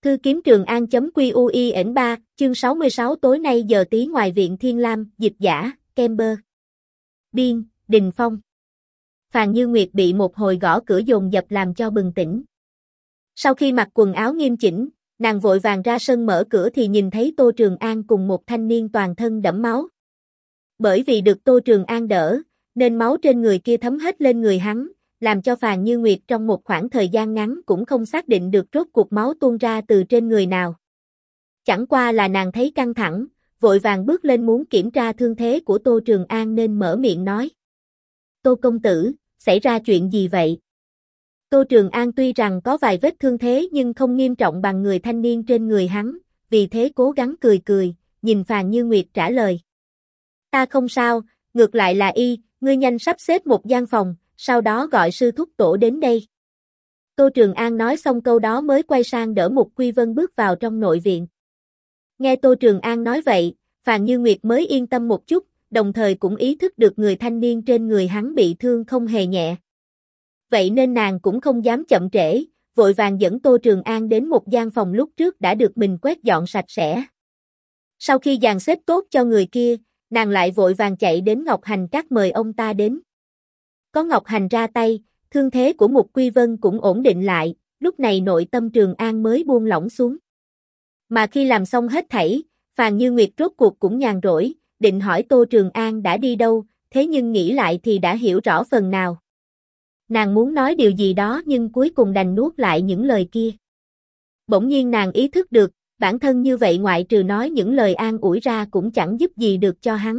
Thư kiếm Trường An.QUIN 3, chương 66 tối nay giờ tí ngoài viện Thiên Lam, dịch giả, Kember. Biên, Đình Phong. Phàn Như Nguyệt bị một hồi gõ cửa dồn dập làm cho bừng tỉnh. Sau khi mặc quần áo nghiêm chỉnh, nàng vội vàng ra sân mở cửa thì nhìn thấy Tô Trường An cùng một thanh niên toàn thân đẫm máu. Bởi vì được Tô Trường An đỡ, nên máu trên người kia thấm hết lên người hắn, làm cho Phàn Như Nguyệt trong một khoảng thời gian ngắn cũng không xác định được rốt cuộc máu tuôn ra từ trên người nào. Chẳng qua là nàng thấy căng thẳng, vội vàng bước lên muốn kiểm tra thương thế của Tô Trường An nên mở miệng nói. Tô công tử, xảy ra chuyện gì vậy? Tô Trường An tuy rằng có vài vết thương thế nhưng không nghiêm trọng bằng người thanh niên trên người hắn, vì thế cố gắng cười cười, nhìn Phàn Như Nguyệt trả lời. Ta không sao, ngược lại là y, ngươi nhanh sắp xếp một gian phòng, sau đó gọi sư thúc tổ đến đây. Tô Trường An nói xong câu đó mới quay sang đỡ Mục Quy Vân bước vào trong nội viện. Nghe Tô Trường An nói vậy, Phàn Như Nguyệt mới yên tâm một chút, đồng thời cũng ý thức được người thanh niên trên người hắn bị thương không hề nhẹ. Vậy nên nàng cũng không dám chậm trễ, vội vàng dẫn Tô Trường An đến một gian phòng lúc trước đã được mình quét dọn sạch sẽ. Sau khi dàn xếp tốt cho người kia, nàng lại vội vàng chạy đến Ngọc Hành Các mời ông ta đến. Có Ngọc Hành ra tay, thương thế của Mục Quy Vân cũng ổn định lại, lúc này nội tâm Trường An mới buông lỏng xuống. Mà khi làm xong hết thảy, Phàn Như Nguyệt rốt cuộc cũng nhàn rỗi, định hỏi Tô Trường An đã đi đâu, thế nhưng nghĩ lại thì đã hiểu rõ phần nào. Nàng muốn nói điều gì đó nhưng cuối cùng đành nuốt lại những lời kia. Bỗng nhiên nàng ý thức được, bản thân như vậy ngoại trừ nói những lời an ủi ra cũng chẳng giúp gì được cho hắn.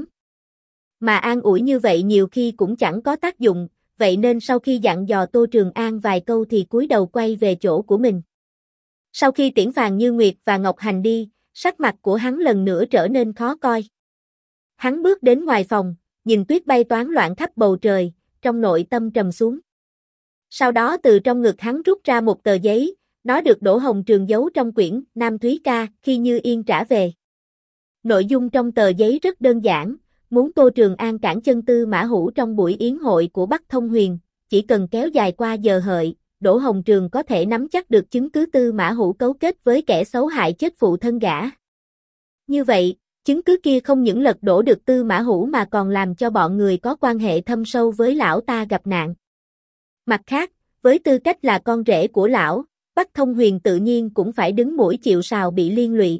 Mà an ủi như vậy nhiều khi cũng chẳng có tác dụng, vậy nên sau khi dặn dò Tô Trường An vài câu thì cúi đầu quay về chỗ của mình. Sau khi tiễn Phàn Như Nguyệt và Ngọc Hành đi, sắc mặt của hắn lần nữa trở nên khó coi. Hắn bước đến ngoài phòng, nhìn tuyết bay toán loạn khắp bầu trời, trong nội tâm trầm xuống. Sau đó từ trong ngực hắn rút ra một tờ giấy, nó được Đỗ Hồng Trường giấu trong quyển Nam Thúy Ca khi Như Yên trả về. Nội dung trong tờ giấy rất đơn giản, muốn Tô Trường An cản chân Tư Mã Hữu trong buổi yến hội của Bắc Thông Huyền, chỉ cần kéo dài qua giờ hợi, Đỗ Hồng Trường có thể nắm chắc được chứng cứ Tư Mã Hữu cấu kết với kẻ xấu hại chết phụ thân gã. Như vậy, chứng cứ kia không những lật đổ được Tư Mã Hữu mà còn làm cho bọn người có quan hệ thâm sâu với lão ta gặp nạn. Mặt khác, với tư cách là con rể của lão, Bắc Thông Huyền tự nhiên cũng phải đứng mũi chịu sào bị liên lụy.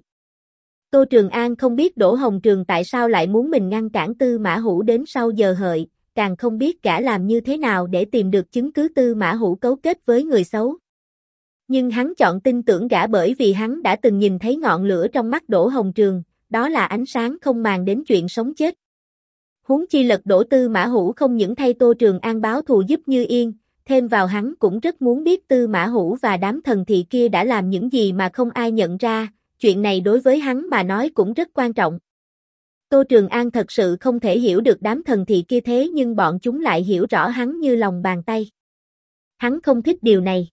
Tô Trường An không biết Đỗ Hồng Trường tại sao lại muốn mình ngăn cản Tư Mã Hữu đến sau giờ hợi, càng không biết gã làm như thế nào để tìm được chứng cứ Tư Mã Hữu cấu kết với người xấu. Nhưng hắn chọn tin tưởng gã bởi vì hắn đã từng nhìn thấy ngọn lửa trong mắt Đỗ Hồng Trường, đó là ánh sáng không màng đến chuyện sống chết. Huống chi lật đổ Tư Mã Hữu không những thay Tô Trường An báo thù giúp Như Yên, thêm vào hắn cũng rất muốn biết Tư Mã Hữu và đám thần thị kia đã làm những gì mà không ai nhận ra, chuyện này đối với hắn mà nói cũng rất quan trọng. Tô Trường An thật sự không thể hiểu được đám thần thị kia thế nhưng bọn chúng lại hiểu rõ hắn như lòng bàn tay. Hắn không thích điều này.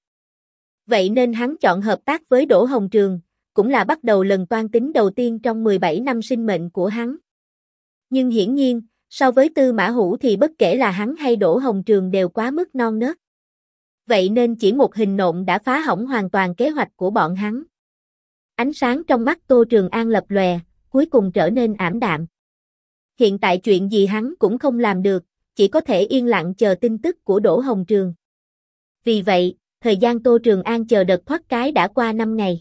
Vậy nên hắn chọn hợp tác với Đỗ Hồng Trường, cũng là bắt đầu lần toan tính đầu tiên trong 17 năm sinh mệnh của hắn. Nhưng hiển nhiên, so với Tư Mã Hữu thì bất kể là hắn hay Đỗ Hồng Trường đều quá mức non nớt. Vậy nên chỉ một hình nộm đã phá hỏng hoàn toàn kế hoạch của bọn hắn. Ánh sáng trong mắt Tô Trường An lập lòe, cuối cùng trở nên ảm đạm. Hiện tại chuyện gì hắn cũng không làm được, chỉ có thể yên lặng chờ tin tức của Đỗ Hồng Trường. Vì vậy, thời gian Tô Trường An chờ đợt thoát cái đã qua 5 ngày.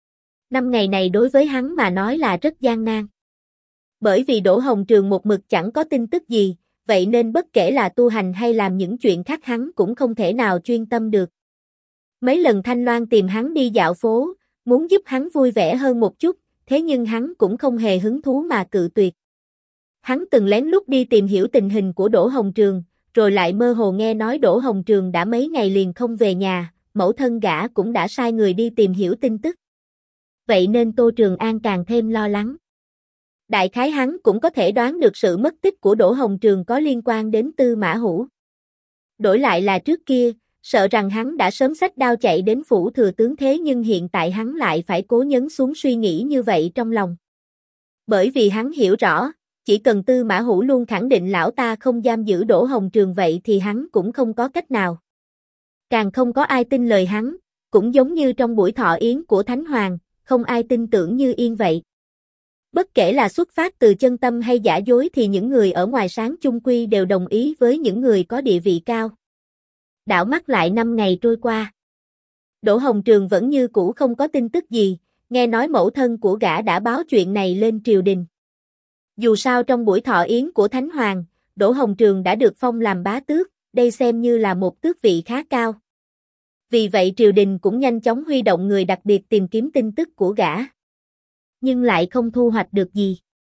5 ngày này đối với hắn mà nói là rất gian nan. Bởi vì Đỗ Hồng Trường một mực chẳng có tin tức gì, vậy nên bất kể là tu hành hay làm những chuyện khác hắn cũng không thể nào chuyên tâm được. Mấy lần Thanh Loan tìm hắn đi dạo phố, muốn giúp hắn vui vẻ hơn một chút, thế nhưng hắn cũng không hề hứng thú mà cự tuyệt. Hắn từng lén lút đi tìm hiểu tình hình của Đỗ Hồng Trường, rồi lại mơ hồ nghe nói Đỗ Hồng Trường đã mấy ngày liền không về nhà, mẫu thân gã cũng đã sai người đi tìm hiểu tin tức. Vậy nên Tô Trường An càng thêm lo lắng. Đại khái hắn cũng có thể đoán được sự mất tích của Đỗ Hồng Trường có liên quan đến Tư Mã Hữu. Đổi lại là trước kia, sợ rằng hắn đã sớm xách đao chạy đến phủ thừa tướng thế nhưng hiện tại hắn lại phải cố nhấn xuống suy nghĩ như vậy trong lòng. Bởi vì hắn hiểu rõ, chỉ cần Tư Mã Hữu luôn khẳng định lão ta không giam giữ Đỗ Hồng Trường vậy thì hắn cũng không có cách nào. Càng không có ai tin lời hắn, Cũng giống như trong buổi thọ yến của Thánh Hoàng, không ai tin tưởng Như Yên vậy. Bất kể là xuất phát từ chân tâm hay giả dối thì những người ở ngoài sáng chung quy đều đồng ý với những người có địa vị cao. Đảo mắt lại 5 ngày trôi qua. Đỗ Hồng Trường vẫn như cũ không có tin tức gì, nghe nói mẫu thân của gã đã báo chuyện này lên triều đình. Dù sao trong buổi thọ yến của Thánh Hoàng, Đỗ Hồng Trường đã được phong làm bá tước, đây xem như là một tước vị khá cao. Vì vậy triều đình cũng nhanh chóng huy động người đặc biệt tìm kiếm tin tức của gã. Nhưng lại không thu hoạch được gì.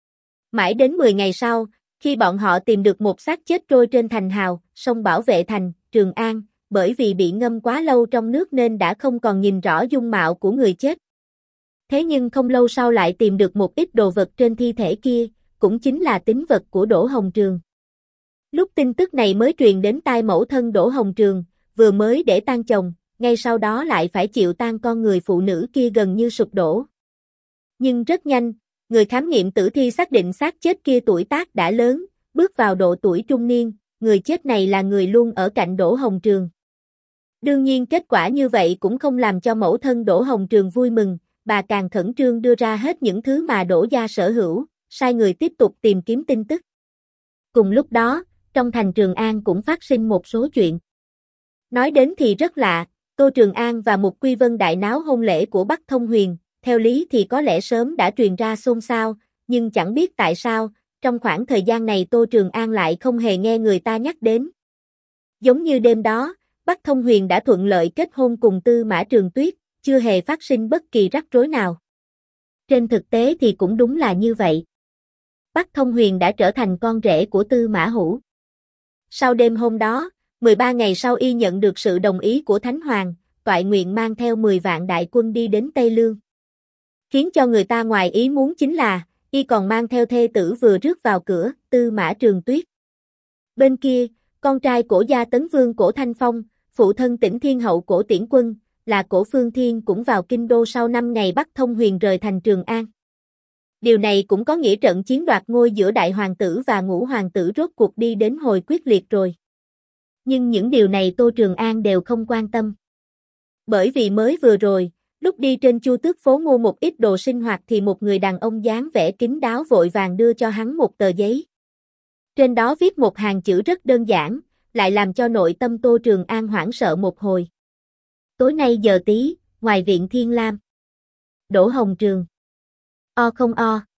Mãi đến 10 ngày sau, khi bọn họ tìm được một xác chết trôi trên thành hào, sông bảo vệ thành, Trường An, bởi vì bị ngâm quá lâu trong nước nên đã không còn nhìn rõ dung mạo của người chết. Thế nhưng không lâu sau lại tìm được một ít đồ vật trên thi thể kia, cũng chính là tín vật của Đỗ Hồng Trường. Lúc tin tức này mới truyền đến tai mẫu thân Đỗ Hồng Trường, vừa mới để tang chồng, ngay sau đó lại phải chịu tang con người phụ nữ kia gần như sụp đổ. Nhưng rất nhanh, người khám nghiệm tử thi xác định xác chết kia tuổi tác đã lớn, bước vào độ tuổi trung niên, người chết này là người luôn ở cạnh Đỗ Hồng Trường. Đương nhiên kết quả như vậy cũng không làm cho mẫu thân Đỗ Hồng Trường vui mừng, bà càng khẩn trương đưa ra hết những thứ mà Đỗ gia sở hữu, sai người tiếp tục tìm kiếm tin tức. Cùng lúc đó, trong thành Trường An cũng phát sinh một số chuyện. Nói đến thì rất lạ, Tô Trường An và Mục Quy Vân đại náo hôn lễ của Bắc Thông Huyền, theo lý thì có lẽ sớm đã truyền ra xôn xao, nhưng chẳng biết tại sao, trong khoảng thời gian này Tô Trường An lại không hề nghe người ta nhắc đến. Giống như đêm đó, Bắc Thông Huyền đã thuận lợi kết hôn cùng Tư Mã Trường Tuyết, chưa hề phát sinh bất kỳ rắc rối nào. Trên thực tế thì cũng đúng là như vậy. Bắc Thông Huyền đã trở thành con rể của Tư Mã Hữu. Sau đêm hôm đó, 13 ngày sau y nhận được sự đồng ý của Thánh Hoàng, toại nguyện mang theo 10 vạn đại quân đi đến Tây Lương. Khiến cho người ta ngoài ý muốn chính là, y còn mang theo thê tử vừa rước vào cửa, Tư Mã Trường Tuyết. Bên kia, con trai Cổ gia Tấn Vương Cổ Thanh Phong, phụ thân Tỉnh Thiên Hậu Cổ Tiễn Quân, là Cổ Phương Thiên cũng vào kinh đô sau 5 ngày Bắc Thông Huyền rời thành Trường An. Điều này cũng có nghĩa trận chiến đoạt ngôi giữa đại hoàng tử và ngũ hoàng tử rốt cuộc đi đến hồi quyết liệt rồi. Nhưng những điều này Tô Trường An đều không quan tâm. Bởi vì mới vừa rồi, lúc đi trên Chu Tước phố mua một ít đồ sinh hoạt thì một người đàn ông dáng vẻ kín đáo vội vàng đưa cho hắn một tờ giấy. Trên đó viết một hàng chữ rất đơn giản, lại làm cho nội tâm Tô Trường An hoảng sợ một hồi. Tối nay giờ tí, ngoài viện Thiên Lam. Đỗ Hồng Trường. O không o.